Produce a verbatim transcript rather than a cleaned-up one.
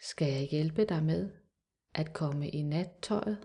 Skal jeg hjælpe dig med at komme i nattøjet?